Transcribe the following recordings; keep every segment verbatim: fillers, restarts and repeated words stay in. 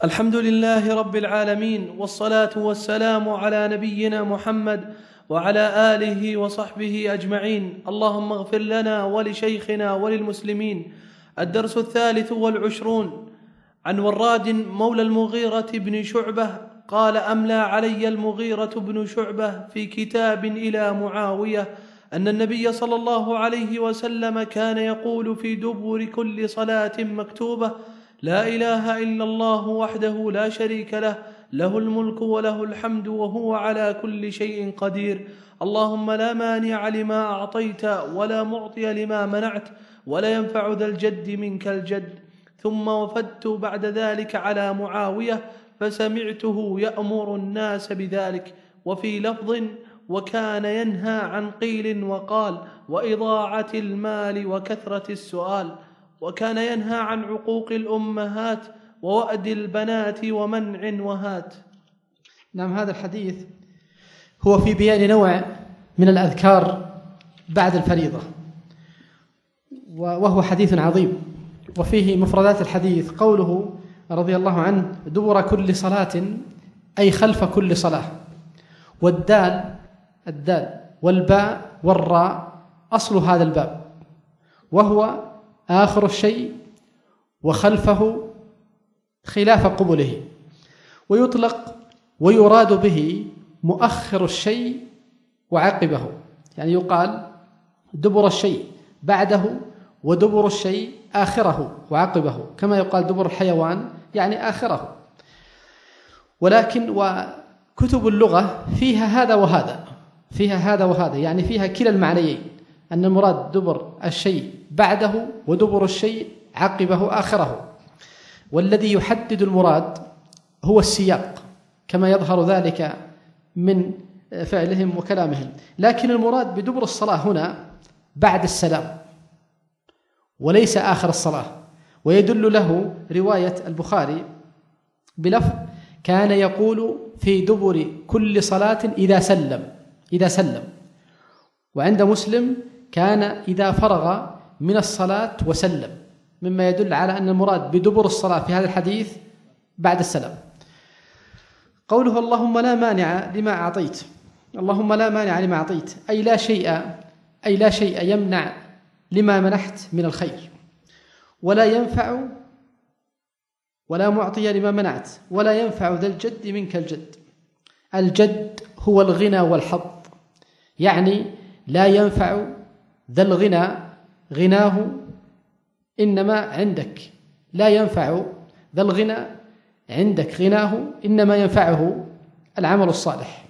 الحمد لله رب العالمين، والصلاة والسلام على نبينا محمد وعلى آله وصحبه أجمعين. اللهم اغفر لنا ولشيخنا وللمسلمين. الدرس الثالث والعشرون. عن وراد مولى المغيرة بن شعبة قال: أملى علي المغيرة بن شعبة في كتاب إلى معاوية أن النبي صلى الله عليه وسلم كان يقول في دبر كل صلاة مكتوبة: لا إله إلا الله وحده لا شريك له، له الملك وله الحمد وهو على كل شيء قدير. اللهم لا مانع لما أعطيت ولا معطي لما منعت ولا ينفع ذا الجد منك الجد. ثم وفدت بعد ذلك على معاوية فسمعته يأمر الناس بذلك. وفي لفظ: وكان ينهى عن قيل وقال وإضاعة المال وكثرة السؤال، وكان ينهى عن عقوق الأمهات ووأد البنات ومنع وهات. نعم، هذا الحديث هو في بيان نوع من الأذكار بعد الفريضة، وهو حديث عظيم. وفيه مفردات الحديث قوله رضي الله عنه: دبر كل صلاة، أي خلف كل صلاة. والدال الدال والباء والراء أصل هذا الباب، وهو آخر الشيء وخلفه خلاف قبله، ويطلق ويراد به مؤخر الشيء وعقبه، يعني يقال دبر الشيء بعده ودبر الشيء آخره وعقبه، كما يقال دبر الحيوان يعني آخره. ولكن وكتب اللغة فيها هذا وهذا، فيها هذا وهذا، يعني فيها كلا المعنيين، أن المراد دبر الشيء بعده ودبر الشيء عقبه آخره. والذي يحدد المراد هو السياق، كما يظهر ذلك من فعلهم وكلامهم. لكن المراد بدبر الصلاة هنا بعد السلام وليس آخر الصلاة. ويدل له رواية البخاري بلفظ: كان يقول في دبر كل صلاة إذا سلم إذا سلم وعند مسلم: كان إذا فرغ من الصلاة وسلم، مما يدل على أن المراد بدبر الصلاة في هذا الحديث بعد السلام. قوله: اللهم لا مانع لما أعطيت، اللهم لا مانع لما أعطيت، أي لا شيء أي لا شيء يمنع لما منحت من الخير، ولا ينفع ولا معطي لما منعت ولا ينفع ذا الجد منك الجد. الجد هو الغنى والحظ، يعني لا ينفع ذا الغنى غناه إنما عندك، لا ينفع ذا الغنى عندك غناه، إنما ينفعه العمل الصالح.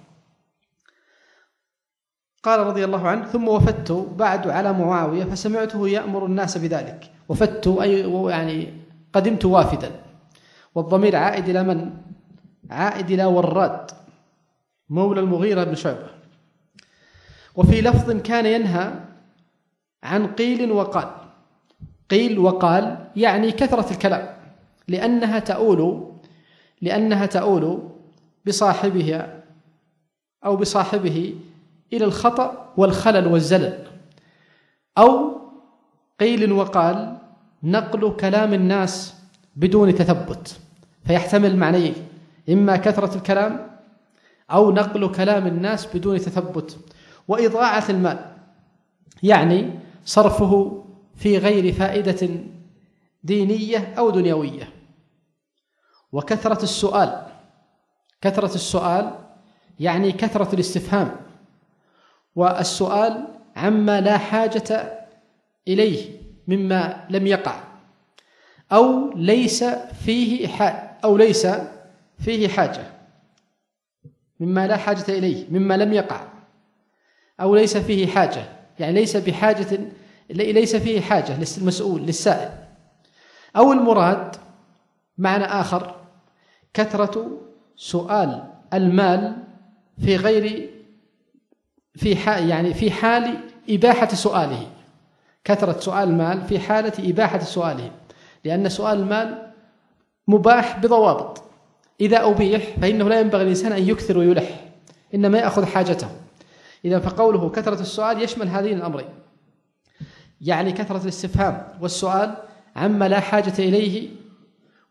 قال رضي الله عنه: ثم وفدت بعد على معاوية فسمعته يأمر الناس بذلك. وفدت أي يعني قدمت وافدا، والضمير عائد إلى من؟ عائد إلى وراد مولى المغيرة بن شعبة. وفي لفظ: كان ينهى عن قيل وقال. قيل وقال يعني كثرة الكلام، لأنها تؤول لأنها تؤول بصاحبها أو بصاحبه إلى الخطأ والخلل والزلل. أو قيل وقال نقل كلام الناس بدون تثبت، فيحتمل معنيين: إما كثرة الكلام أو نقل كلام الناس بدون تثبت. وإضاعة المال يعني صرفه في غير فائدة دينية أو دنيوية. وكثرة السؤال كثرة السؤال يعني كثرة الاستفهام، والسؤال عما لا حاجة إليه مما لم يقع، أو ليس فيه حاجة أو ليس فيه حاجة مما لا حاجة إليه مما لم يقع، أو ليس فيه حاجة يعني ليس بحاجة ليس فيه حاجة للمسؤول للسائل. أو المراد معنى آخر: كثرة سؤال المال في غير في حال يعني في حال إباحة سؤاله، كثرة سؤال المال في حالة إباحة سؤاله، لأن سؤال المال مباح بضوابط. إذا أبيح فإنه لا ينبغي الإنسان أن يكثر ويلح، إنما يأخذ حاجته. إذا فقوله كثرة السؤال يشمل هذين الأمرين، يعني كثرة الاستفهام والسؤال عما لا حاجة إليه،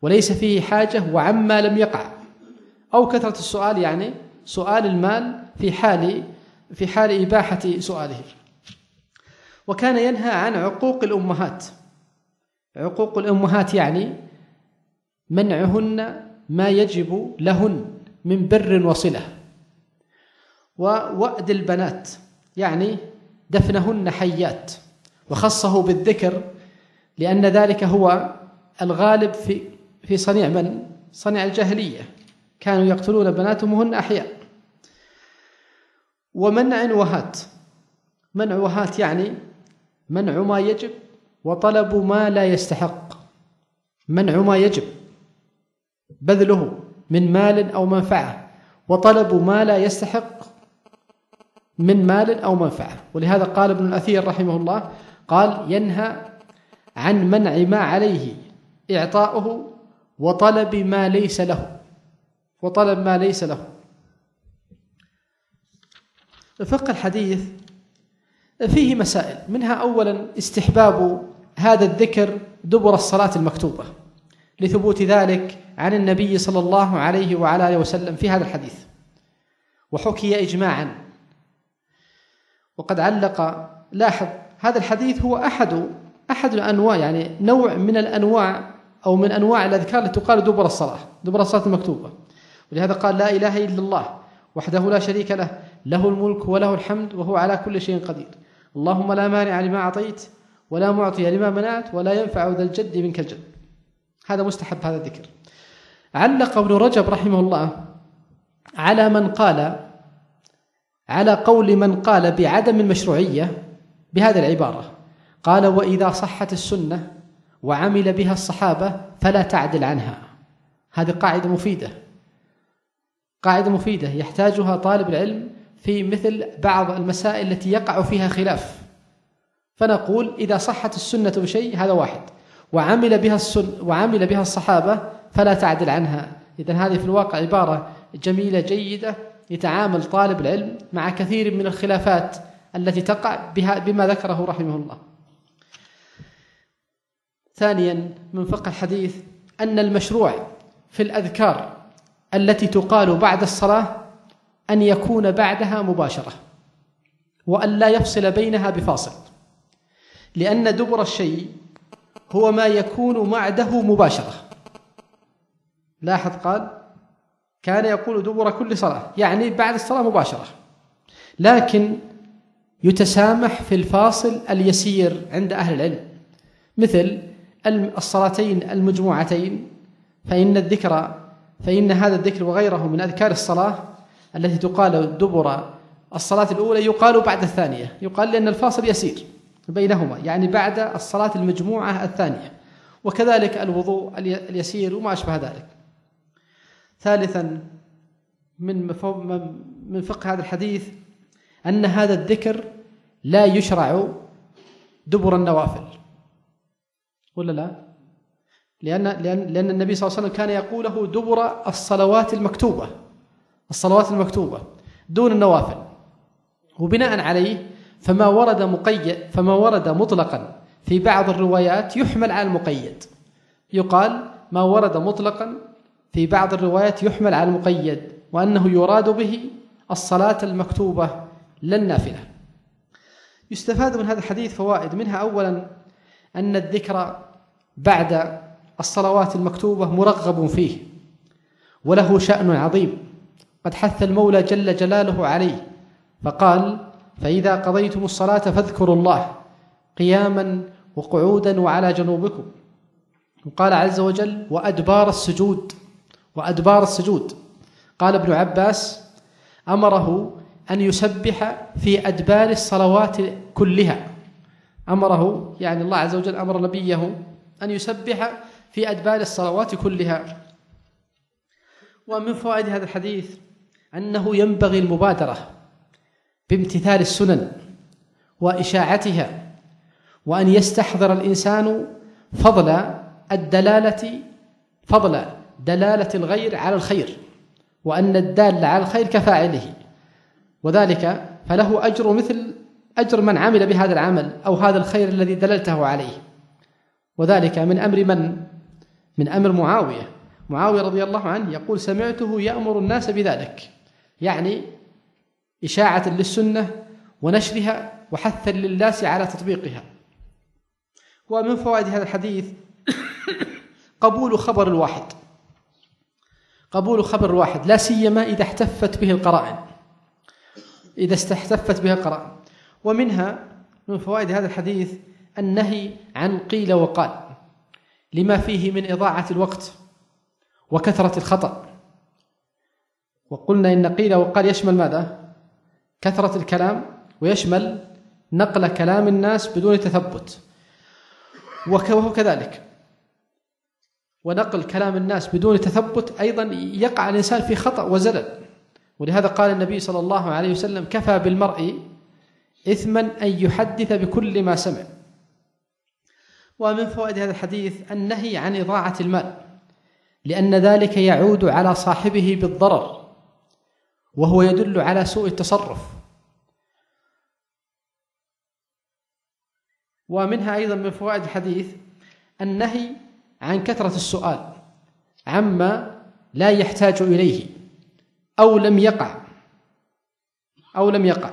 وليس فيه حاجة وعما لم يقع، أو كثرة السؤال يعني سؤال المال في حال في حال إباحة سؤاله. وكان ينهى عن عقوق الأمهات. عقوق الأمهات يعني منعهن ما يجب لهن من بر وصلة. ووأد البنات يعني دفنهن حيات، وخصه بالذكر لأن ذلك هو الغالب في في صنيع من صنيع الجاهلية، كانوا يقتلون بناتهم وهن أحياء. ومنع وهات. منع وهات يعني منع ما يجب وطلب ما لا يستحق. منع ما يجب بذله من مال أو منفعة، وطلب ما لا يستحق من مال أو منفعة. ولهذا قال ابن الأثير رحمه الله قال ينهى عن منع ما عليه إعطاؤه وطلب ما ليس له وطلب ما ليس له. فقه الحديث فيه مسائل، منها أولا استحباب هذا الذكر دبر الصلاة المكتوبة، لثبوت ذلك عن النبي صلى الله عليه وعلى آله وسلم في هذا الحديث، وحكي إجماعا. وقد علق، لاحظ هذا الحديث هو أحد أحد الأنواع، يعني نوع من الأنواع أو من أنواع الأذكار التي تقال دبر الصلاة دبر الصلاة المكتوبة. ولهذا قال لا إله إلا الله وحده لا شريك له، له الملك وله الحمد وهو على كل شيء قدير، اللهم لا مانع لما أعطيت ولا معطي لما منعت ولا ينفع ذا الجد منك الجد. هذا مستحب هذا الذكر. علق ابن رجب رحمه الله على من قال على قول من قال بعدم المشروعية بهذه العبارة، قال وإذا صحت السنة وعمل بها الصحابة فلا تعدل عنها. هذه قاعدة مفيدة، قاعدة مفيدة يحتاجها طالب العلم في مثل بعض المسائل التي يقع فيها خلاف. فنقول إذا صحت السنة بشيء هذا واحد، وعمل بها السن وعمل بها الصحابة فلا تعدل عنها. إذن هذه في الواقع عبارة جميلة جيدة يتعامل طالب العلم مع كثير من الخلافات التي تقع بها بما ذكره رحمه الله. ثانيا من فقه الحديث أن المشروع في الأذكار التي تقال بعد الصلاة أن يكون بعدها مباشرة، وأن لا يفصل بينها بفاصل، لأن دبر الشيء هو ما يكون بعده مباشرة. لاحظ قال كان يقول دبر كل صلاة، يعني بعد الصلاة مباشرة، لكن يتسامح في الفاصل اليسير عند أهل العلم، مثل الصلاتين المجموعتين، فإن الذكر فإن هذا الذكر وغيره من أذكار الصلاة التي تقال دبر الصلاة الأولى يقال بعد الثانية، يقال لأن الفاصل يسير بينهما، يعني بعد الصلاة المجموعة الثانية. وكذلك الوضوء اليسير وما أشبه ذلك. ثالثا من من فقه هذا الحديث أن هذا الذكر لا يشرع دبر النوافل، ولا لا؟ لأن لأن لأن النبي صلى الله عليه وسلم كان يقوله دبر الصلوات المكتوبة الصلوات المكتوبة دون النوافل. وبناء عليه فما ورد مقيد فما ورد مطلقا في بعض الروايات يحمل على المقيد، يقال ما ورد مطلقا في بعض الروايات يحمل على المقيد، وأنه يراد به الصلاة المكتوبة لا النافلة. يستفاد من هذا الحديث فوائد، منها أولا أن الذكر بعد الصلوات المكتوبة مرغب فيه وله شأن عظيم، قد حث المولى جل جلاله عليه فقال فإذا قضيتم الصلاة فاذكروا الله قياما وقعودا وعلى جنوبكم. وقال عز وجل وأدبار السجود وأدبار السجود. قال ابن عباس أمره أن يسبح في أدبار الصلوات كلها، أمره يعني الله عز وجل أمر نبيه أن يسبح في أدبار الصلوات كلها. ومن فوائد هذا الحديث أنه ينبغي المبادرة بامتثال السنن وإشاعتها، وأن يستحضر الإنسان فضل الدلالة فضل دلالة الغير على الخير، وأن الدال على الخير كفاعله، وذلك فله أجر مثل أجر من عمل بهذا العمل أو هذا الخير الذي دللته عليه. وذلك من أمر من من أمر معاوية. معاوية رضي الله عنه يقول سمعته يأمر الناس بذلك، يعني إشاعة للسنة ونشرها وحثا للناس على تطبيقها. ومن فوائد هذا الحديث قبول خبر الواحد، قبول خبر الواحد لا سيما إذا احتفت به القرائن، إذا استحتفت بها القرائن. ومنها من فوائد هذا الحديث النهي عن قيل وقال لما فيه من إضاعة الوقت وكثرة الخطأ. وقلنا إن قيل وقال يشمل ماذا؟ كثرة الكلام، ويشمل نقل كلام الناس بدون تثبت، وهو كذلك. ونقل كلام الناس بدون تثبت أيضا يقع الإنسان في خطأ وزلل. ولهذا قال النبي صلى الله عليه وسلم كفى بالمرء إثما أن يحدث بكل ما سمع. ومن فوائد هذا الحديث النهي عن إضاعة المال، لأن ذلك يعود على صاحبه بالضرر، وهو يدل على سوء التصرف. ومنها أيضا من فوائد الحديث النهي عن كثرة السؤال عما لا يحتاج إليه أو لم يقع أو لم يقع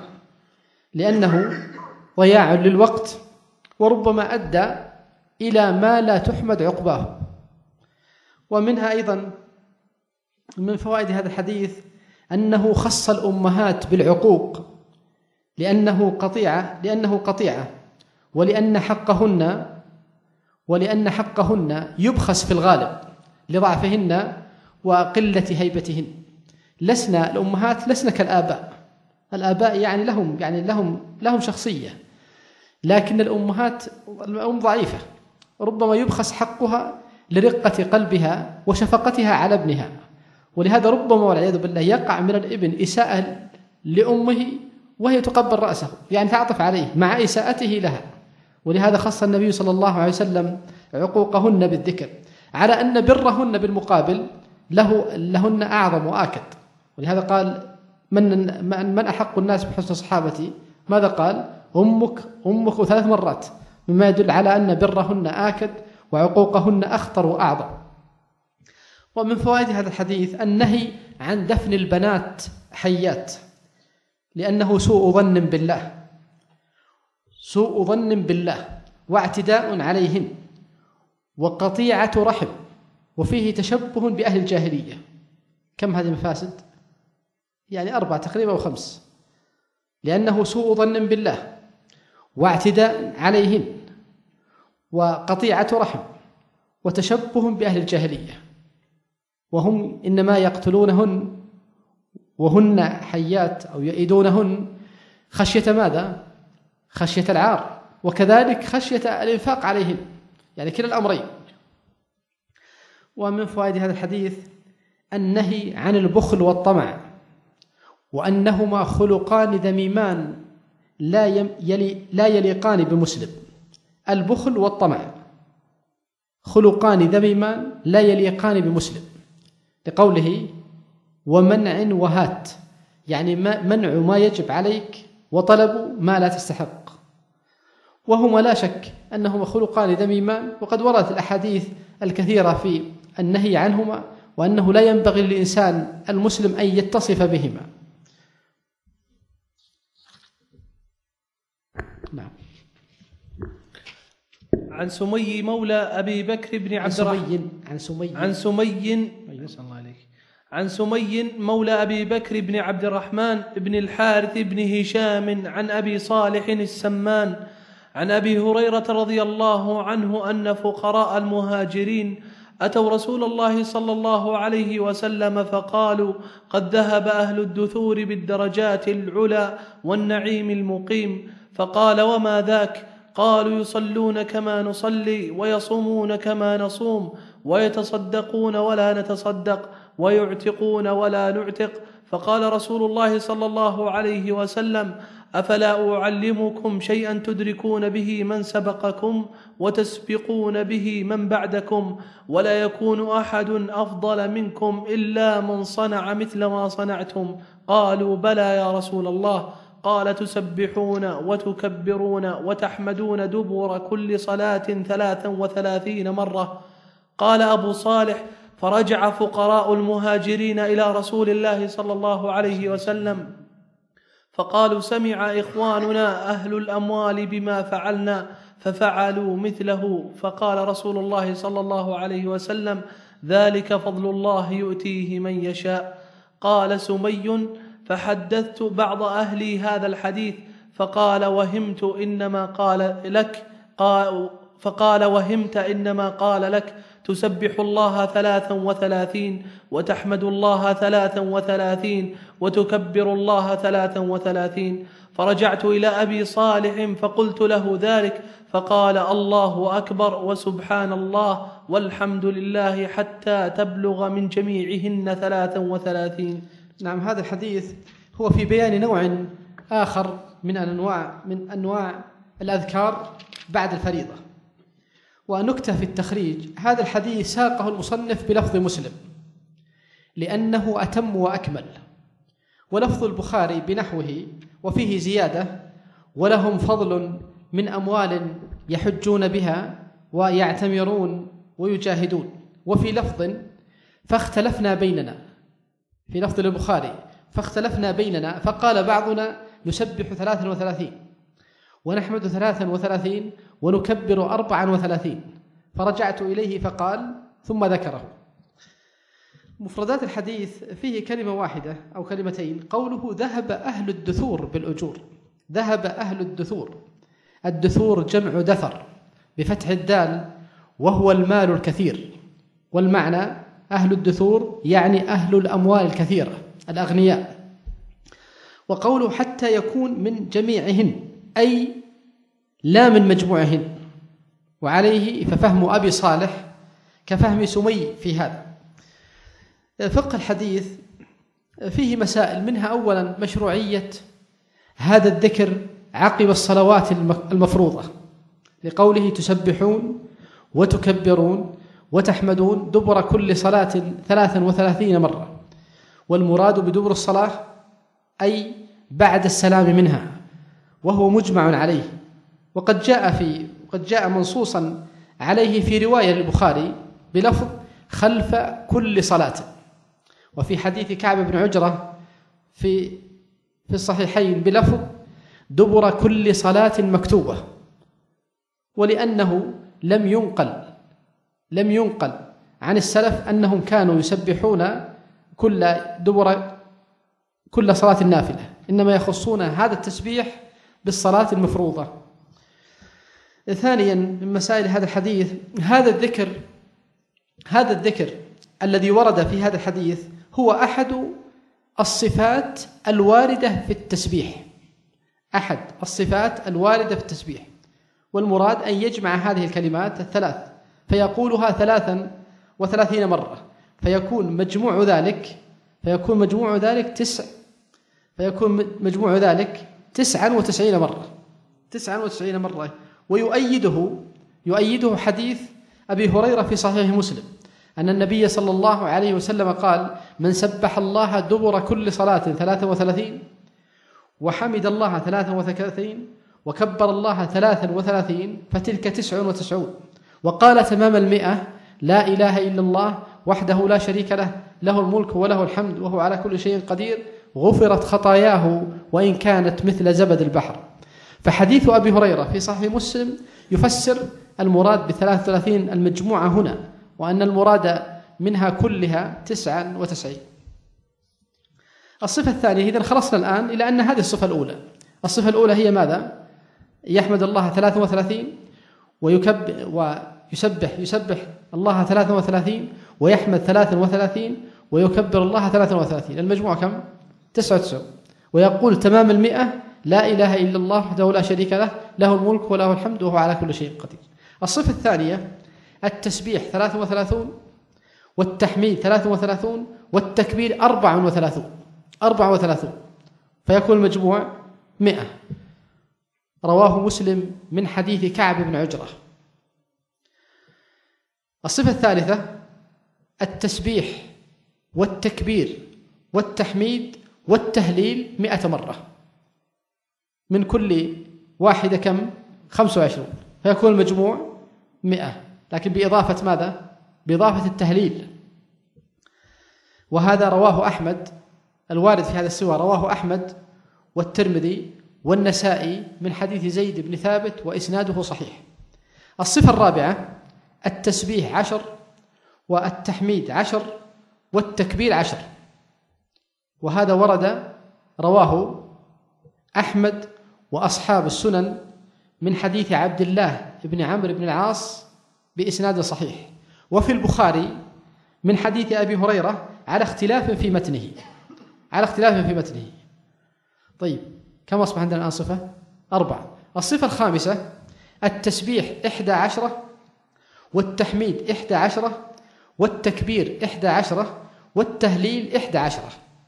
لأنه ضياع للوقت، وربما أدى إلى ما لا تحمد عقباه. ومنها أيضا من فوائد هذا الحديث أنه خص الأمهات بالعقوق لأنه قطيعة لأنه قطيعة ولأن حقهن ولأن حقهن يبخس في الغالب لضعفهن وقلة هيبتهن. لسنا الأمهات لسنا كالآباء، الآباء يعني لهم يعني لهم لهم شخصية، لكن الأمهات الأم ضعيفة، ربما يبخس حقها لرقة قلبها وشفقتها على ابنها. ولهذا ربما والعياذ بالله يقع من الابن إساءة لأمه وهي تقبل رأسه، يعني تعطف عليه مع إساءته لها. ولهذا خص النبي صلى الله عليه وسلم عقوقهن بالذكر، على أن برهن بالمقابل له لهن أعظم وآكد. ولهذا قال من من أحق الناس بحسن صحابتي؟ ماذا قال؟ أمك أمك ثلاث مرات، مما يدل على أن برهن آكد وعقوقهن أخطر وأعظم. ومن فوائد هذا الحديث النهي عن دفن البنات حيات، لأنه سوء ظن بالله سوء ظن بالله واعتداء عليهن وقطيعة رحم، وفيه تشبه بأهل الجاهلية. كم هذه المفاسد؟ يعني أربعة تقريبا أو خمس، لأنه سوء ظن بالله واعتداء عليهن وقطيعة رحم وتشبه بأهل الجاهلية، وهم إنما يقتلونهن وهن حيات أو يئدونهن خشية ماذا؟ خشية العار، وكذلك خشية الإنفاق عليهن، يعني كلا الأمرين. ومن فوائد هذا الحديث النهي عن البخل والطمع، وأنهما خلقان ذميمان لا يلي لا يليقان بمسلم. البخل والطمع خلقان ذميمان لا يليقان بمسلم، لقوله ومنع وهات، يعني منع ما يجب عليك وطلب ما لا تستحق. وهما لا شك أنهما خلقان ذميمان، وقد وردت الأحاديث الكثيرة في النهي عنهما، وأنه لا ينبغي للإنسان المسلم أن يتصف بهما. نعم. عن سمي مولى أبي بكر بن عبد الرحمن عن سمي عن سمي الله عليك عن سمي مولى أبي بكر بن عبد الرحمن بن الحارث بن هشام عن أبي صالح السمان عن أبي هريرة رضي الله عنه أن فقراء المهاجرين أتوا رسول الله صلى الله عليه وسلم فقالوا قد ذهب أهل الدثور بالدرجات العلى والنعيم المقيم. فقال وما ذاك؟ قالوا يصلون كما نصلي ويصومون كما نصوم ويتصدقون ولا نتصدق ويعتقون ولا نعتق. فقال رسول الله صلى الله عليه وسلم أفلا أعلمكم شيئا تدركون به من سبقكم وتسبقون به من بعدكم ولا يكون أحد أفضل منكم إلا من صنع مثل ما صنعتم؟ قالوا بلى يا رسول الله. قال تسبحون وتكبرون وتحمدون دبر كل صلاة ثلاثا وثلاثين مرة. قال أبو صالح: فرجع فقراء المهاجرين إلى رسول الله صلى الله عليه وسلم فقالوا: سمع إخواننا أهل الأموال بما فعلنا ففعلوا مثله. فقال رسول الله صلى الله عليه وسلم: ذلك فضل الله يؤتيه من يشاء. قال سمي: فحدثت بعض أهلي هذا الحديث فقال: وهمت إنما قال لك قال فقال وهمت إنما قال لك تسبح الله ثلاثا وثلاثين وتحمد الله ثلاثا وثلاثين وتكبر الله ثلاثا وثلاثين. فرجعت إلى أبي صالح فقلت له ذلك فقال: الله أكبر وسبحان الله والحمد لله حتى تبلغ من جميعهن ثلاثا وثلاثين. نعم، هذا الحديث هو في بيان نوع آخر من أنواع من أنواع الأذكار بعد الفريضة. ونكتة في التخريج: هذا الحديث ساقه المصنف بلفظ مسلم لأنه أتم وأكمل، ولفظ البخاري بنحوه وفيه زيادة: ولهم فضل من أموال يحجون بها ويعتمرون ويجاهدون. وفي لفظ: فاختلفنا بيننا، في لفظ البخاري: فاختلفنا بيننا فقال بعضنا نسبح ثلاثا وثلاثين ونحمد ثلاثا وثلاثين ونكبر أربعا وثلاثين. فرجعت إليه فقال ثم ذكره. مفردات الحديث فيه كلمة واحدة أو كلمتين: قوله ذهب أهل الدثور بالأجور. ذهب أهل الدثور، الدثور جمع دثر بفتح الدال وهو المال الكثير، والمعنى أهل الدثور يعني أهل الأموال الكثيرة الأغنياء. وقوله حتى يكون من جميعهن أي لا من مجموعهن، وعليه ففهم أبي صالح كفهم سمي في هذا. فقه الحديث فيه مسائل، منها أولا مشروعية هذا الذكر عقب الصلوات المفروضة، لقوله تسبحون وتكبرون وتحمدون دبر كل صلاة ثلاثا وثلاثين مرة. والمراد بدبر الصلاة أي بعد السلام منها، وهو مجمع عليه. وقد جاء في وقد جاء منصوصا عليه في رواية للبخاري بلفظ خلف كل صلاة. وفي حديث كعب بن عجرة في في الصحيحين بلفظ دبر كل صلاة مكتوبة. ولأنه لم ينقل لم ينقل عن السلف أنهم كانوا يسبحون كل دبر كل صلاة النافلة، إنما يخصون هذا التسبيح بالصلاة المفروضة. ثانيا من مسائل هذا الحديث هذا الذكر هذا الذكر الذي ورد في هذا الحديث هو أحد الصفات الواردة في التسبيح أحد الصفات الواردة في التسبيح والمراد أن يجمع هذه الكلمات الثلاث فيقولها ثلاثا وثلاثين مرة، فيكون مجموع ذلك فيكون مجموع ذلك تسع فيكون مجموع ذلك تسعا وتسعين مرة تسعا وتسعين مرة. ويؤيده يؤيده حديث أبي هريرة في صحيح مسلم أن النبي صلى الله عليه وسلم قال: من سبح الله دبر كل صلاة ثلاثا وثلاثين وحمد الله ثلاثا وثلاثين وكبر الله ثلاثا وثلاثين فتلك تسع وتسعون. وقال تمام المئة: لا إله إلا الله وحده لا شريك له له الملك وله الحمد وهو على كل شيء قدير غفرت خطاياه وإن كانت مثل زبد البحر. فحديث أبي هريرة في صحيح مسلم يفسر المراد بثلاث وثلاثين المجموعة هنا، وأن المراد منها كلها تسعا وتسعين. الصفة الثانية، إذن خلصنا الآن إلى أن هذه الصفة الأولى. الصفة الأولى هي ماذا؟ يحمد الله ثلاثا وثلاثين ويكبر ويسبح يسبح الله ثلاثا وثلاثين ويحمد ثلاثا وثلاثين ويكبر الله ثلاثا وثلاثين، المجموع كم؟ تسعة وتسعون. ويقول تمام المئة: لا إله إلا الله وحده لا شريك له له الملك وله الحمد وهو على كل شيء قدير. الصفة الثانية التسبيح ثلاثا وثلاثون والتحميد ثلاثا وثلاثون والتكبير أربعا وثلاثون أربعا وثلاثون فيكون المجموع مئة. رواه مسلم من حديث كعب بن عجرة. الصفة الثالثة التسبيح والتكبير والتحميد والتهليل مئة مرة، من كل واحدة كم؟ خمسة وعشرون، فيكون المجموع مئة، لكن بإضافة ماذا؟ بإضافة التهليل، وهذا رواه أحمد، الوارد في هذا السوى رواه أحمد والترمذي والنسائي من حديث زيد بن ثابت وإسناده صحيح. الصفة الرابعة التسبيح عشر، والتحميد عشر، والتكبير عشر، وهذا ورد رواه أحمد وأصحاب السنن من حديث عبد الله بن عمرو بن العاص بإسناد صحيح، وفي البخاري من حديث أبي هريرة على اختلاف في متنه على اختلاف في متنه طيب، كم أصبح عندنا الآن صفة؟ أربعة. الصفة الخامسة التسبيح إحدى عشرة، والتحميد إحدى عشرة، والتكبير إحدى عشرة، والتهليل إحدى عشرة،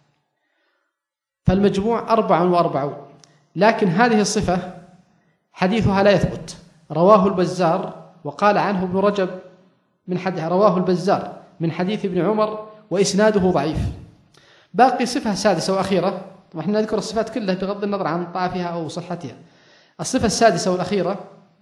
فالمجموع أربع وأربعون. لكن هذه الصفة حديثها لا يثبت، رواه البزار وقال عنه ابن رجب من حديث رواه البزار من حديث ابن عمر وإسناده ضعيف. باقي صفة سادسة وأخيرة، ونحن نذكر الصفات كلها بغض النظر عن ضعفها أو صحتها. الصفة السادسة والأخيرة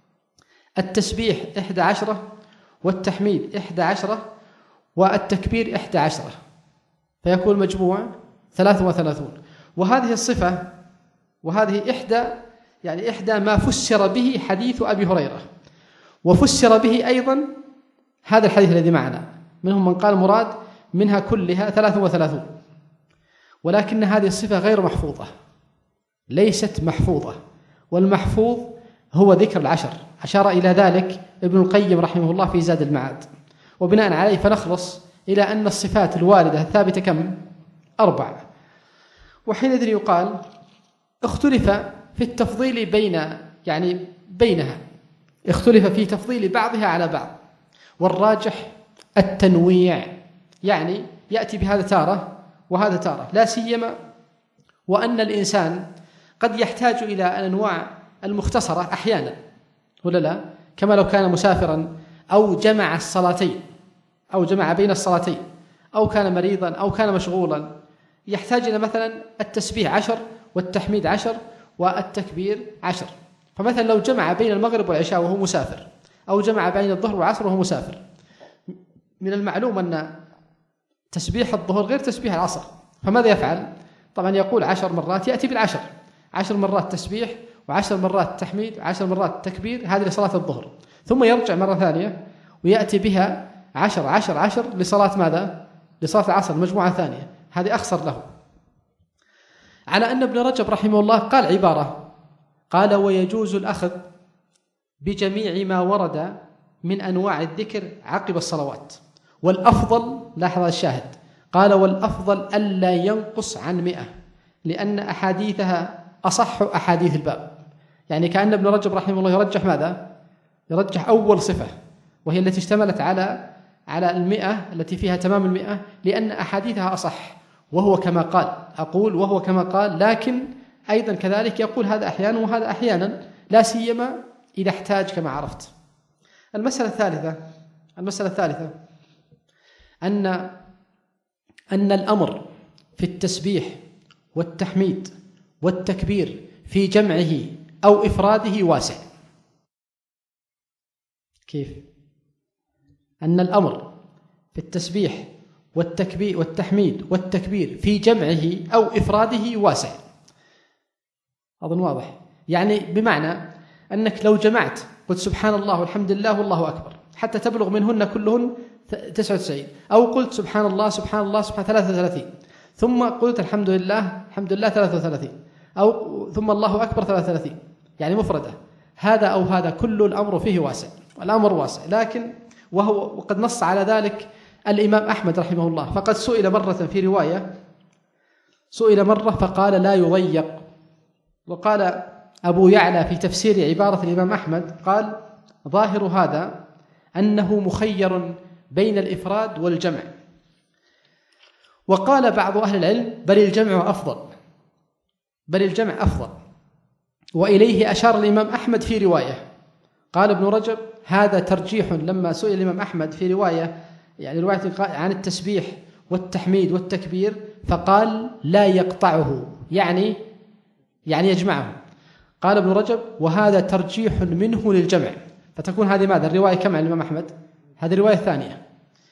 التسبيح إحدى عشرة، والتحميد إحدى عشرة، والتكبير إحدى عشرة، فيكون مجموع ثلاث وثلاثون. وهذه الصفة وهذه إحدى يعني إحدى ما فسر به حديث أبي هريرة، وفسر به أيضا هذا الحديث الذي معنا، منهم من قال مراد منها كلها ثلاث وثلاثون، ولكن هذه الصفة غير محفوظة، ليست محفوظة، والمحفوظ هو ذكر العشر، أشار إلى ذلك ابن القيم رحمه الله في زاد المعاد. وبناء عليه فنخلص إلى أن الصفات الواردة الثابتة كم؟ أربع. وحينئذ يقال اختلف في التفضيل بين يعني بينها اختلف في تفضيل بعضها على بعض، والراجح التنويع، يعني يأتي بهذا تارة وهذا تارة، لا سيما وأن الإنسان قد يحتاج إلى الأنواع المختصرة أحيانا، ولا لا؟ كما لو كان مسافرا أو جمع الصلاتين أو جمع بين الصلاتين، أو كان مريضا أو كان مشغولا، يحتاج إلى مثلا التسبيح عشر، والتحميد عشر، والتكبير عشر. فمثلا لو جمع بين المغرب والعشاء وهو مسافر، أو جمع بين الظهر والعصر وهو مسافر، من المعلوم أن تسبيح الظهر غير تسبيح العصر، فماذا يفعل؟ طبعا يقول عشر مرات، يأتي بالعشر، عشر مرات تسبيح، وعشر مرات تحميد، وعشر مرات تكبير، هذه لصلاة الظهر، ثم يرجع مرة ثانية ويأتي بها عشر عشر عشر لصلاة ماذا؟ لصلاة العصر، مجموعة ثانية، هذه أخسر له. على أن ابن رجب رحمه الله قال عبارة، قال ويجوز الأخذ بجميع ما ورد من أنواع الذكر عقب الصلوات، والأفضل، لاحظ الشاهد، قال والأفضل ألا ينقص عن مئة، لأن أحاديثها أصح أحاديث الباب. يعني كأن ابن رجب رحمه الله يرجح ماذا؟ يرجح أول صفة، وهي التي اشتملت على على المئة التي فيها تمام المئة، لأن أحاديثها أصح، وهو كما قال، أقول وهو كما قال، لكن أيضا كذلك يقول هذا أحيانا وهذا أحيانا، لا سيما إذا احتاج كما عرفت. المسألة الثالثة المسألة الثالثة أن أن الأمر في التسبيح والتحميد والتكبير في جمعه أو إفراده واسع. كيف؟ أن الأمر في التسبيح والتكبير والتحميد والتكبير في جمعه أو إفراده واسع، أظن واضح. يعني بمعنى أنك لو جمعت قلت سبحان الله والحمد لله والله أكبر حتى تبلغ منهن كلهن تسعة وتسعين، أو قلت سبحان الله سبحان الله سبحان ثلاثة وثلاثين، ثم قلت الحمد لله الحمد لله ثلاثة وثلاثين، أو ثم الله أكبر ثلاثة وثلاثين، يعني مفردة، هذا أو هذا كل الأمر فيه واسع، الأمر واسع. لكن وهو وقد نص على ذلك الإمام أحمد رحمه الله، فقد سئل مرة في رواية سئل مرة فقال لا يضيق. وقال أبو يعلى في تفسير عبارة الإمام أحمد قال ظاهر هذا أنه مخير بين الإفراد والجمع. وقال بعض أهل العلم بل الجمع أفضل بل الجمع أفضل وإليه أشار الإمام أحمد في رواية. قال ابن رجب هذا ترجيح، لما سئل الإمام أحمد في رواية يعني رواية عن التسبيح والتحميد والتكبير فقال لا يقطعه، يعني يعني يجمعه. قال ابن رجب وهذا ترجيح منه للجمع، فتكون هذه ماذا؟ الرواية كم عن الإمام أحمد؟ هذه الرواية الثانية.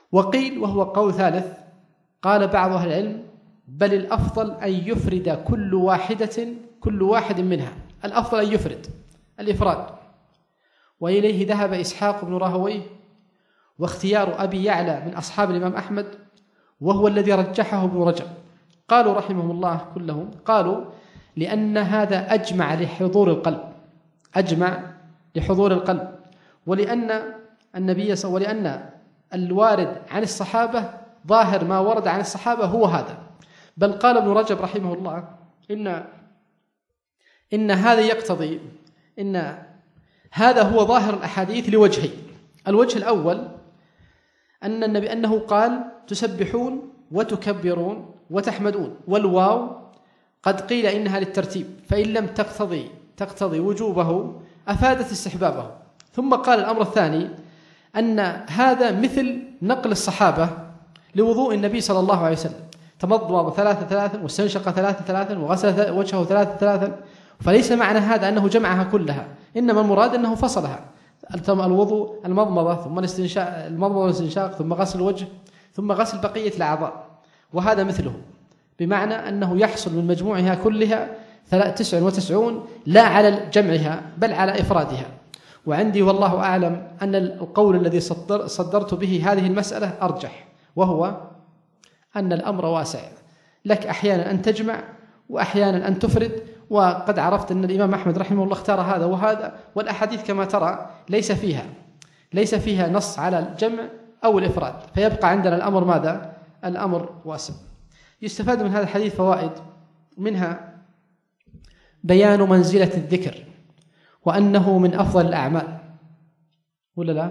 وقيل وهو قول ثالث، قال بعض أهل العلم بل الأفضل أن يفرد كل واحدة كل واحد منها، الأفضل أن يفرد الإفراد. وإليه ذهب إسحاق بن راهويه واختيار أبي يعلى من أصحاب الإمام أحمد، وهو الذي رجحه ابن رجب. قالوا رحمهم الله كلهم، قالوا لأن هذا أجمع لحضور القلب، أجمع لحضور القلب، ولأن النبي صلى الله عليه وسلم ولأن الوارد عن الصحابة ظاهر ما ورد عن الصحابة هو هذا. بل قال ابن رجب رحمه الله إن إن هذا يقتضي إن هذا هو ظاهر الأحاديث لوجهين. الوجه الأول أن النبي أنه قال تسبحون وتكبرون وتحمدون، والواو قد قيل إنها للترتيب، فإن لم تقتضي تقتضي وجوبه أفادت استحبابه. ثم قال الأمر الثاني أن هذا مثل نقل الصحابة لوضوء النبي صلى الله عليه وسلم، تمضمض ثلاثة ثلاثا واستنشق ثلاثة ثلاثا وغسل وجهه ثلاثة ثلاثا، فليس معنى هذا أنه جمعها كلها، إنما المراد أنه فصلها، الوضوء المضمضة ثم الاستنشاق المضمضة والاستنشاق ثم غسل الوجه ثم غسل بقية الأعضاء، وهذا مثله، بمعنى أنه يحصل من مجموعها كلها تسع وتسعون لا على جمعها بل على إفرادها. وعندي والله أعلم أن القول الذي صدر صدرت به هذه المسألة أرجح، وهو أن الأمر واسع، لك أحيانا أن تجمع وأحيانا أن تفرد. وقد عرفت أن الإمام أحمد رحمه الله اختار هذا وهذا، والأحاديث كما ترى ليس فيها ليس فيها نص على الجمع أو الإفراد، فيبقى عندنا الأمر ماذا؟ الأمر واسع. يستفاد من هذا الحديث فوائد، منها بيان منزلة الذكر وأنه من أفضل الأعمال، ولا لا؟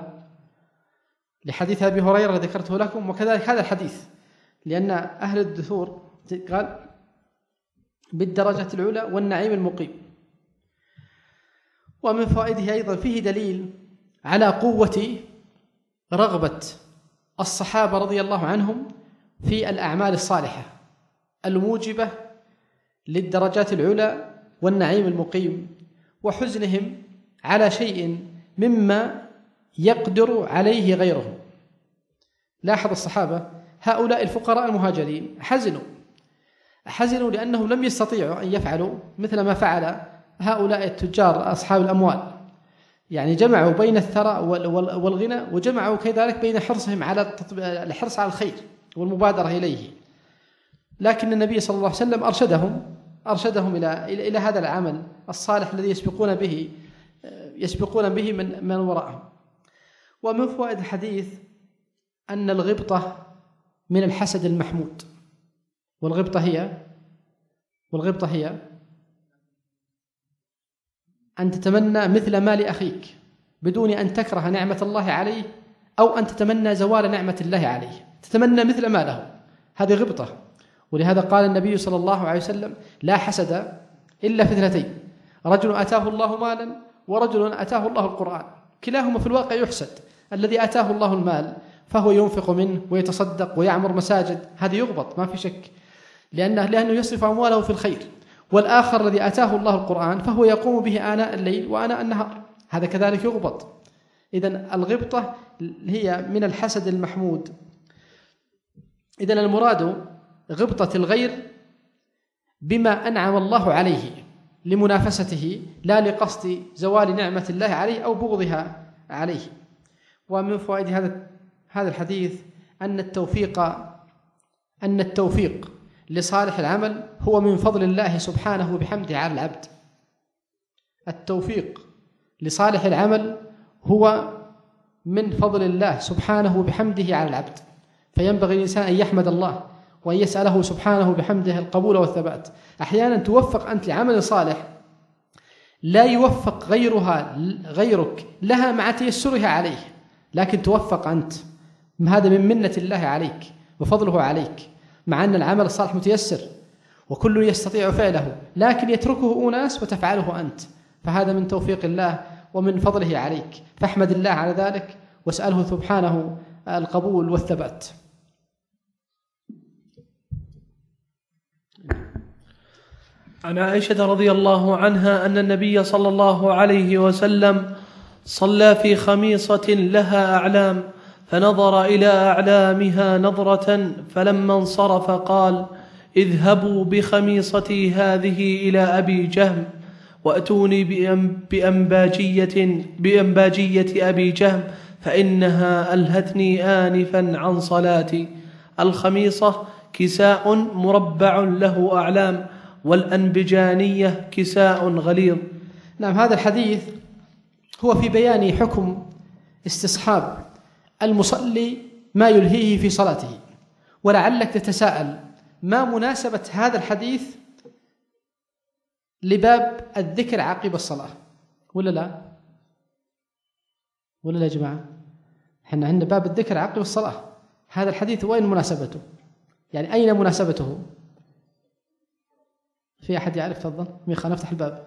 لحديث أبي هريرة ذكرته لكم، وكذلك هذا الحديث، لأن أهل الدثور قال بالدرجة العلى والنعيم المقيم. ومن فوائده أيضا فيه دليل على قوة رغبة الصحابة رضي الله عنهم في الأعمال الصالحة الموجبة للدرجات العلى والنعيم المقيم، وحزنهم على شيء مما يقدر عليه غيرهم. لاحظ الصحابة هؤلاء الفقراء المهاجرين حزنوا حزنوا لأنهم لم يستطيعوا أن يفعلوا مثل ما فعل هؤلاء التجار أصحاب الأموال، يعني جمعوا بين الثراء والغنى، وجمعوا كذلك بين حرصهم على الحرص على الخير والمبادرة إليه. لكن النبي صلى الله عليه وسلم أرشدهم أرشدهم إلى إلى هذا العمل الصالح الذي يسبقون به يسبقون به من من وراءهم. ومن فوائد الحديث أن الغبطة من الحسد المحمود، والغبطة هي والغبطة هي أن تتمنى مثل مال أخيك بدون أن تكره نعمة الله عليه، أو أن تتمنى زوال نعمة الله عليه، تتمنى مثل ماله، هذه غبطة. ولهذا قال النبي صلى الله عليه وسلم لا حسد إلا في اثنتين، رجل أتاه الله مالا ورجل أتاه الله القرآن، كلاهما في الواقع يحسد. الذي أتاه الله المال فهو ينفق منه ويتصدق ويعمر مساجد، هذا يغبط ما في شك، لأنه, لأنه يصرف أمواله في الخير. والآخر الذي أتاه الله القرآن فهو يقوم به آناء الليل وآناء النهار، هذا كذلك يغبط. إذن الغبطة هي من الحسد المحمود. إذن المراد غبطة الغير بما أنعم الله عليه لمنافسته، لا لقصد زوال نعمة الله عليه أو بغضها عليه. ومن فوائد هذا هذا الحديث أن التوفيق أن التوفيق لصالح العمل هو من فضل الله سبحانه وبحمده على العبد. التوفيق لصالح العمل هو من فضل الله سبحانه وبحمده على العبد، فينبغي الإنسان أن يحمد الله وأن يسأله سبحانه وبحمده القبول والثبات. أحيانا توفق أنت لعمل صالح لا يوفق غيرها غيرك لها مع تيسرها عليه، لكن توفق أنت، هذا من منة الله عليك وفضله عليك، مع أن العمل الصالح متيسر وكل يستطيع فعله، لكن يتركه أناس وتفعله أنت، فهذا من توفيق الله ومن فضله عليك، فاحمد الله على ذلك واسأله سبحانه القبول والثبات. عن عائشة رضي الله عنها أن النبي صلى الله عليه وسلم صلى في خميصة لها أعلام، فنظر إلى أعلامها نظرة، فلما انصرف قال: اذهبوا بخميصتي هذه إلى أبي جهم وأتوني بأنباجية, بأنباجية أبي جهم فإنها ألهتني آنفا عن صلاتي. الخميصة كساء مربع له أعلام، والأنبجانية كساء غليظ. نعم، هذا الحديث هو في بيان حكم استصحاب المصلي ما يلهيه في صلاته. ولعلك تتساءل ما مناسبة هذا الحديث لباب الذكر عقب الصلاة، ولا لا؟ ولا لا يا جماعة؟ احنا عندنا باب الذكر عقب الصلاة، هذا الحديث وين مناسبته؟ يعني أين مناسبته؟ في أحد يعرف؟ تفضل ميخا، نفتح الباب.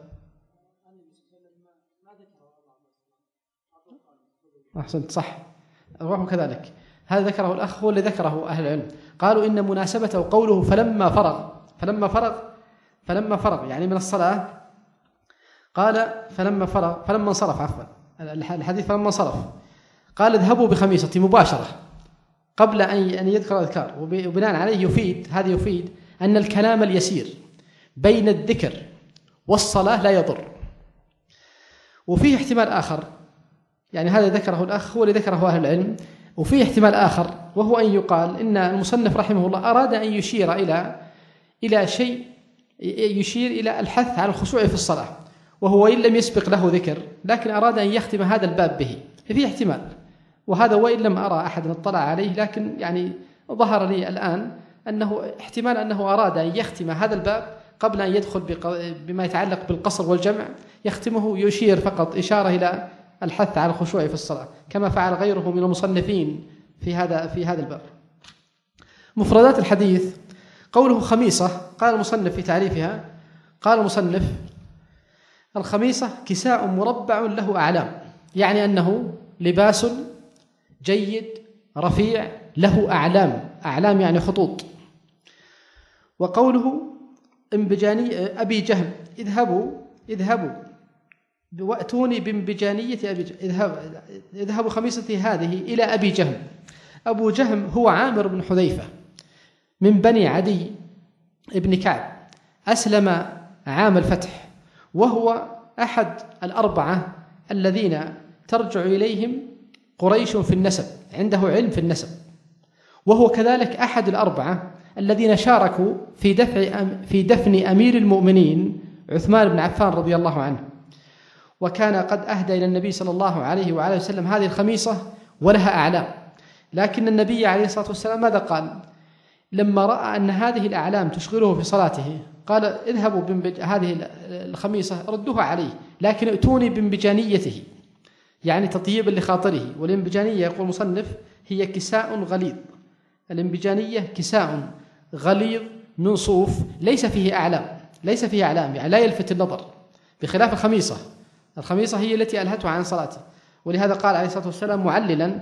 أحسنت، صح، الروح كذلك. هذا ذكره الأخ، هو اللي ذكره أهل العلم، قالوا إن مناسبته قوله فلما فرغ فلما فرغ فلما فرغ يعني من الصلاة. قال فلما فرغ فلما انصرف عفوا الحديث فلما انصرف قال اذهبوا بخميصتي مباشرة قبل أن يذكر الأذكار. وبناء عليه يفيد هذا يفيد أن الكلام اليسير بين الذكر والصلاة لا يضر. وفيه احتمال آخر، يعني هذا ذكره الأخ هو اللي ذكره أهل العلم، وفيه احتمال آخر وهو أن يقال إن المصنف رحمه الله أراد أن يشير إلى إلى شيء يشير إلى الحث على الخشوع في الصلاة، وهو إن لم يسبق له ذكر لكن أراد أن يختم هذا الباب به. فيه احتمال، وهذا وإن لم أرى أحد اطلع عليه، لكن يعني ظهر لي الآن أنه احتمال أنه أراد أن يختم هذا الباب قبل أن يدخل بما يتعلق بالقصر والجمع، يختمه يشير فقط إشارة إلى الحث على الخشوع في الصلاة، كما فعل غيره من المصنفين في هذا في هذا الباب. مفردات الحديث قوله خميصة، قال المصنف في تعريفها، قال المصنف الخميصة كساء مربع له أعلام، يعني أنه لباس جيد رفيع له أعلام، أعلام يعني خطوط. وقوله انبجاني أبي جهم، اذهبوا اذهبوا وأتوني بانبجانية أبي جهم، اذهب اذهبوا خميصتي هذه إلى أبي جهم. أبو جهم هو عامر بن حذيفة من بني عدي ابن كعب، أسلم عام الفتح، وهو أحد الأربعة الذين ترجع إليهم قريش في النسب، عنده علم في النسب، وهو كذلك أحد الأربعة الذين شاركوا في دفع في دفن أمير المؤمنين عثمان بن عفان رضي الله عنه، وكان قد أهدى إلى النبي صلى الله عليه وعلى وسلم هذه الخميصة ولها أعلام. لكن النبي عليه الصلاة والسلام ماذا قال لما رأى أن هذه الأعلام تشغله في صلاته؟ قال اذهبوا بهذه الخميصة ردوها عليه، لكن ائتوني بانبجانيته، يعني تطيبا لخاطره. والانبجانية يقول المصنف هي كساء غليظ، الانبجانية كساء غليظ من صوف ليس فيه أعلام، ليس فيه أعلام يعني لا يلفت النظر، بخلاف الخميصة. الخميصة هي التي ألهته عن صلاته، ولهذا قال عليه الصلاة والسلام معللا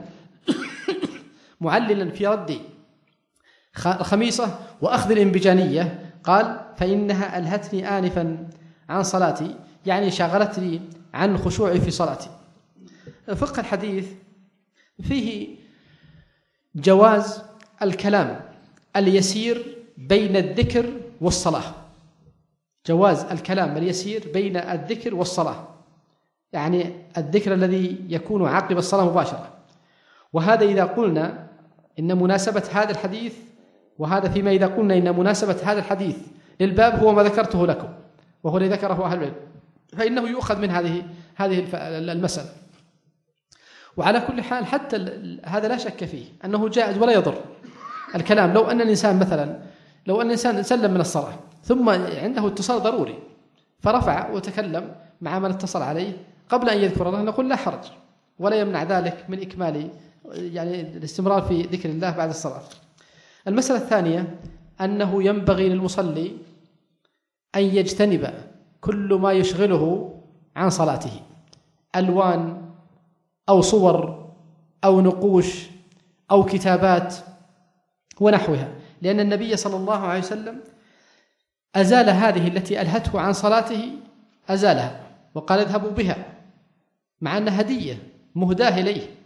معللا في رد الخميصة وأخذ الانبجانية، قال فإنها ألهتني آنفا عن صلاتي، يعني شغلتني عن الخشوع في صلاتي. فقه الحديث فيه جواز الكلام اليسير بين الذكر والصلاة، جواز الكلام اليسير بين الذكر والصلاة، يعني الذكر الذي يكون عقب الصلاة مباشرة. وهذا إذا قلنا إن مناسبة هذا الحديث، وهذا فيما إذا قلنا إن مناسبة هذا الحديث للباب هو ما ذكرته لكم، وهو الذي ذكره أهل العلم، فإنه يؤخذ من هذه هذه المسألة. وعلى كل حال حتى هذا لا شك فيه أنه جائز ولا يضر الكلام. لو أن الإنسان مثلا لو أن الإنسان سلم من الصلاة ثم عنده اتصال ضروري فرفع وتكلم مع من اتصل عليه قبل أن يذكر الله، نقول لا حرج، ولا يمنع ذلك من إكمال يعني الاستمرار في ذكر الله بعد الصلاة. المسألة الثانية أنه ينبغي للمصلي أن يجتنب كل ما يشغله عن صلاته، ألوان أو صور أو نقوش أو كتابات ونحوها، لأن النبي صلى الله عليه وسلم أزال هذه التي ألهته عن صلاته، أزالها وقال اذهبوا بها، مع أنها هدية مهداة إليه،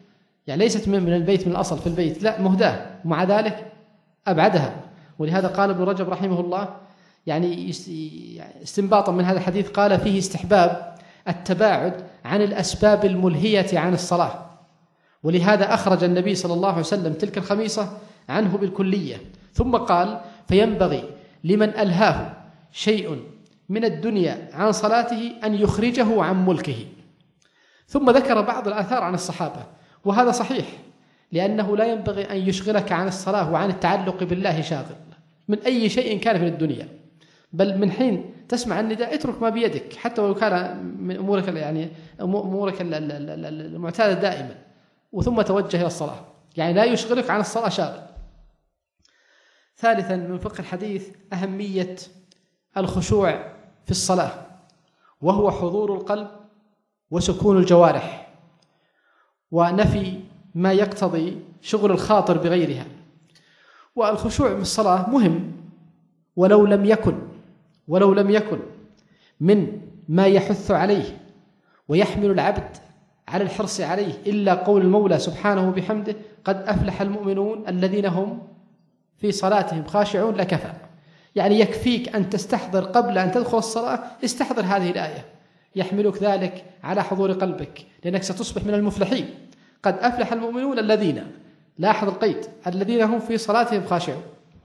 يعني ليست من البيت من الأصل في البيت، لا مهداة، ومع ذلك أبعدها. ولهذا قال ابن رجب رحمه الله يعني استنباطا من هذا الحديث، قال فيه استحباب التباعد عن الأسباب الملهية عن الصلاة، ولهذا أخرج النبي صلى الله عليه وسلم تلك الخميصة عنه بالكلية. ثم قال فينبغي لمن ألهاه شيء من الدنيا عن صلاته أن يخرجه عن ملكه. ثم ذكر بعض الآثار عن الصحابة، وهذا صحيح، لأنه لا ينبغي أن يشغلك عن الصلاة وعن التعلق بالله شاغل من أي شيء كان من الدنيا، بل من حين تسمع النداء اترك ما بيدك حتى ولو كان من أمورك يعني أمورك المعتادة دائما، وثم توجه إلى الصلاة، يعني لا يشغلك عن الصلاة شاغل. ثالثا من فقه الحديث أهمية الخشوع في الصلاة، وهو حضور القلب وسكون الجوارح ونفي ما يقتضي شغل الخاطر بغيرها. والخشوع في الصلاة مهم، ولو لم يكن ولو لم يكن من ما يحث عليه ويحمل العبد على الحرص عليه إلا قول المولى سبحانه وبحمده قد أفلح المؤمنون الذين هم في صلاتهم خاشعون لكفى. يعني يكفيك أن تستحضر قبل أن تدخل الصلاة، استحضر هذه الآية، يحملك ذلك على حضور قلبك، لأنك ستصبح من المفلحين. قد أفلح المؤمنون الذين، لاحظ القيد، الذين هم في صلاتهم خاشعون.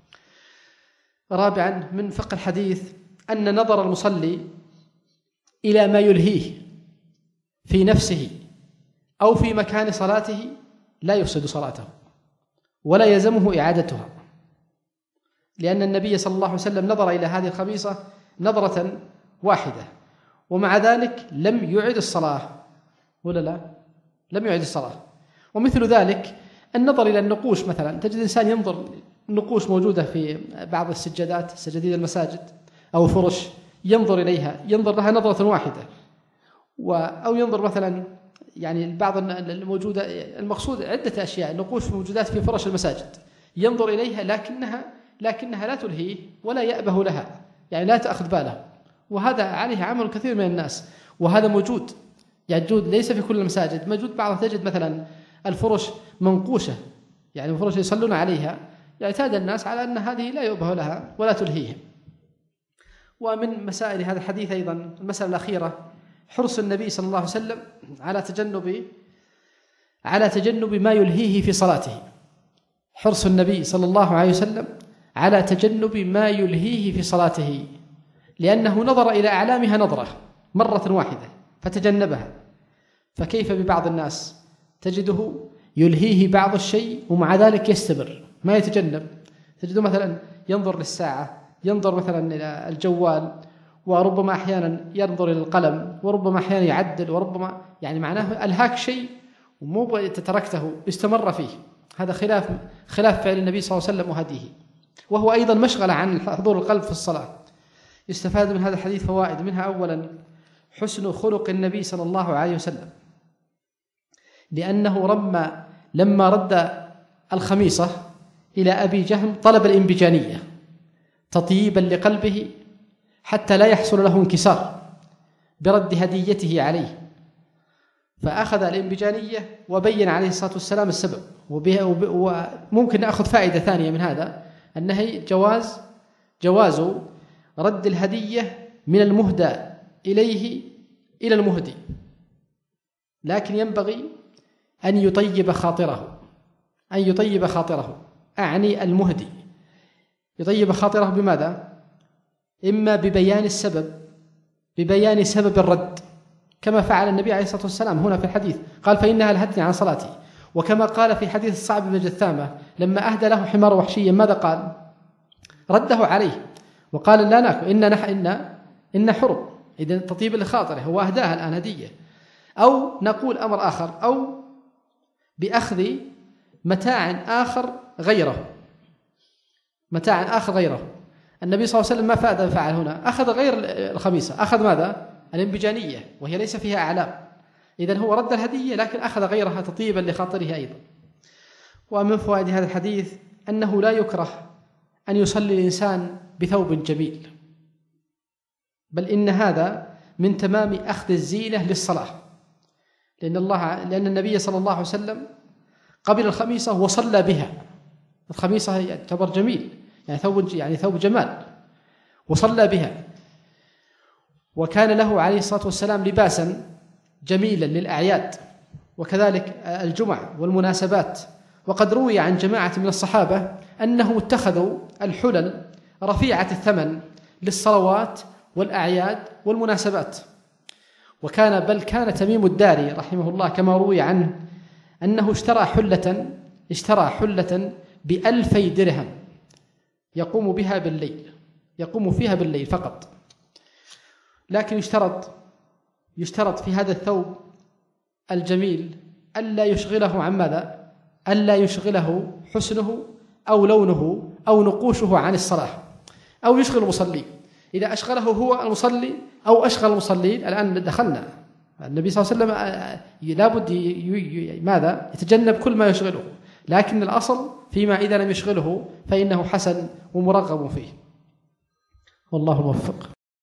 رابعا من فقه الحديث أن نظر المصلي إلى ما يلهيه في نفسه أو في مكان صلاته لا يفسد صلاته ولا يلزمه إعادتها، لأن النبي صلى الله عليه وسلم نظر إلى هذه الخميصة نظرة واحدة، ومع ذلك لم يعد الصلاة، ولا لا؟ لم يعد الصلاة. ومثل ذلك النظر إلى النقوش، مثلا تجد إنسان ينظر نقوش موجودة في بعض السجادات، سجاديد المساجد أو فرش، ينظر إليها، ينظر لها نظرة واحدة، أو ينظر مثلا يعني بعض الموجودة، المقصود عدة أشياء، نقوش موجودات في فرش المساجد، ينظر إليها لكنها لكنها لا تلهيه ولا يأبه لها، يعني لا تأخذ باله، وهذا عليه عمل كثير من الناس، وهذا موجود، يعني موجود ليس في كل المساجد، موجود بعض تجد مثلا الفرش منقوشة، يعني الفرش يصلون عليها، يعتاد الناس على أن هذه لا يؤبه لها ولا تلهيهم. ومن مسائل هذا الحديث أيضا المسألة الأخيرة حرص النبي صلى الله عليه وسلم على تجنب على تجنب ما يلهيه في صلاته، حرص النبي صلى الله عليه وسلم على تجنب ما يلهيه في صلاته، لأنه نظر إلى أعلامها نظرة مرة واحدة فتجنبها. فكيف ببعض الناس تجده يلهيه بعض الشيء ومع ذلك يستمر ما يتجنب، تجده مثلا ينظر للساعة، ينظر مثلا إلى الجوال، وربما أحيانا ينظر إلى القلم، وربما أحيانا يعدل، وربما يعني معناه ألهاك شيء ومو تتركته استمر فيه. هذا خلاف خلاف فعل النبي صلى الله عليه وسلم وهديه، وهو أيضا مشغلة عن حضور القلب في الصلاة. يستفاد من هذا الحديث فوائد، منها أولا حسن خلق النبي صلى الله عليه وسلم، لأنه رمى لما رد الخميصة إلى أبي جهم طلب الإنبجانية تطييبا لقلبه حتى لا يحصل له انكسار برد هديته عليه، فأخذ الإنبجانية وبين عليه الصلاة والسلام السبب. وممكن نأخذ فائدة ثانية من هذا، أنه جواز جواز رد الهدية من المهدى إليه إلى المهدي، لكن ينبغي أن يطيب خاطره أن يطيب خاطره أعني المهدي، يطيب خاطره بماذا؟ إما ببيان السبب، ببيان سبب الرد، كما فعل النبي عليه الصلاة والسلام هنا في الحديث، قال فإنها لهتني عن صلاتي. وكما قال في حديث الصعب بن جثامة لما أهدى له حمار وحشيا ماذا قال؟ رده عليه وقال لا ناكل، إن نح إن إن حرم، إذا تطيب لخاطره، هو أهداها الآن هدية. أو نقول أمر آخر، أو بأخذ متاع آخر غيره، متاع آخر غيره. النبي صلى الله عليه وسلم ما فعل فعل هنا، أخذ غير الخميصة، أخذ ماذا؟ الانبجانية، وهي ليس فيها أعلام، إذن هو رد الهدية لكن أخذ غيرها تطيبا لخاطره أيضا. ومن فوائد هذا الحديث أنه لا يكره أن يصلي الإنسان بثوب جميل، بل إن هذا من تمام أخذ الزينة للصلاة، لأن الله لأن النبي صلى الله عليه وسلم قبل الخميصة وصلى بها. الخميصة يعتبر جميل، يعني ثوب يعني ثوب جمال، وصلى بها. وكان له عليه الصلاة والسلام لباسا جميلا للأعياد وكذلك الجمع والمناسبات. وقد روي عن جماعة من الصحابة أنهم اتخذوا الحلل رفيعة الثمن للصلوات والأعياد والمناسبات. وكان بل كان تميم الداري رحمه الله كما روي عنه أنه اشترى حلة اشترى حلة بألفي درهم يقوم بها بالليل، يقوم فيها بالليل فقط. لكن يشترط يشترط في هذا الثوب الجميل ألا يشغله عن ماذا؟ ألا يشغله حسنه أو لونه أو نقوشه عن الصلاة أو يشغل المصلي. إذا أشغله هو المصلي أو أشغل المصلين، الآن دخلنا النبي صلى الله عليه وسلم لابد ماذا؟ يتجنب كل ما يشغله، لكن الأصل فيما إذا لم يشغله فإنه حسن ومرغب فيه. والله موفق.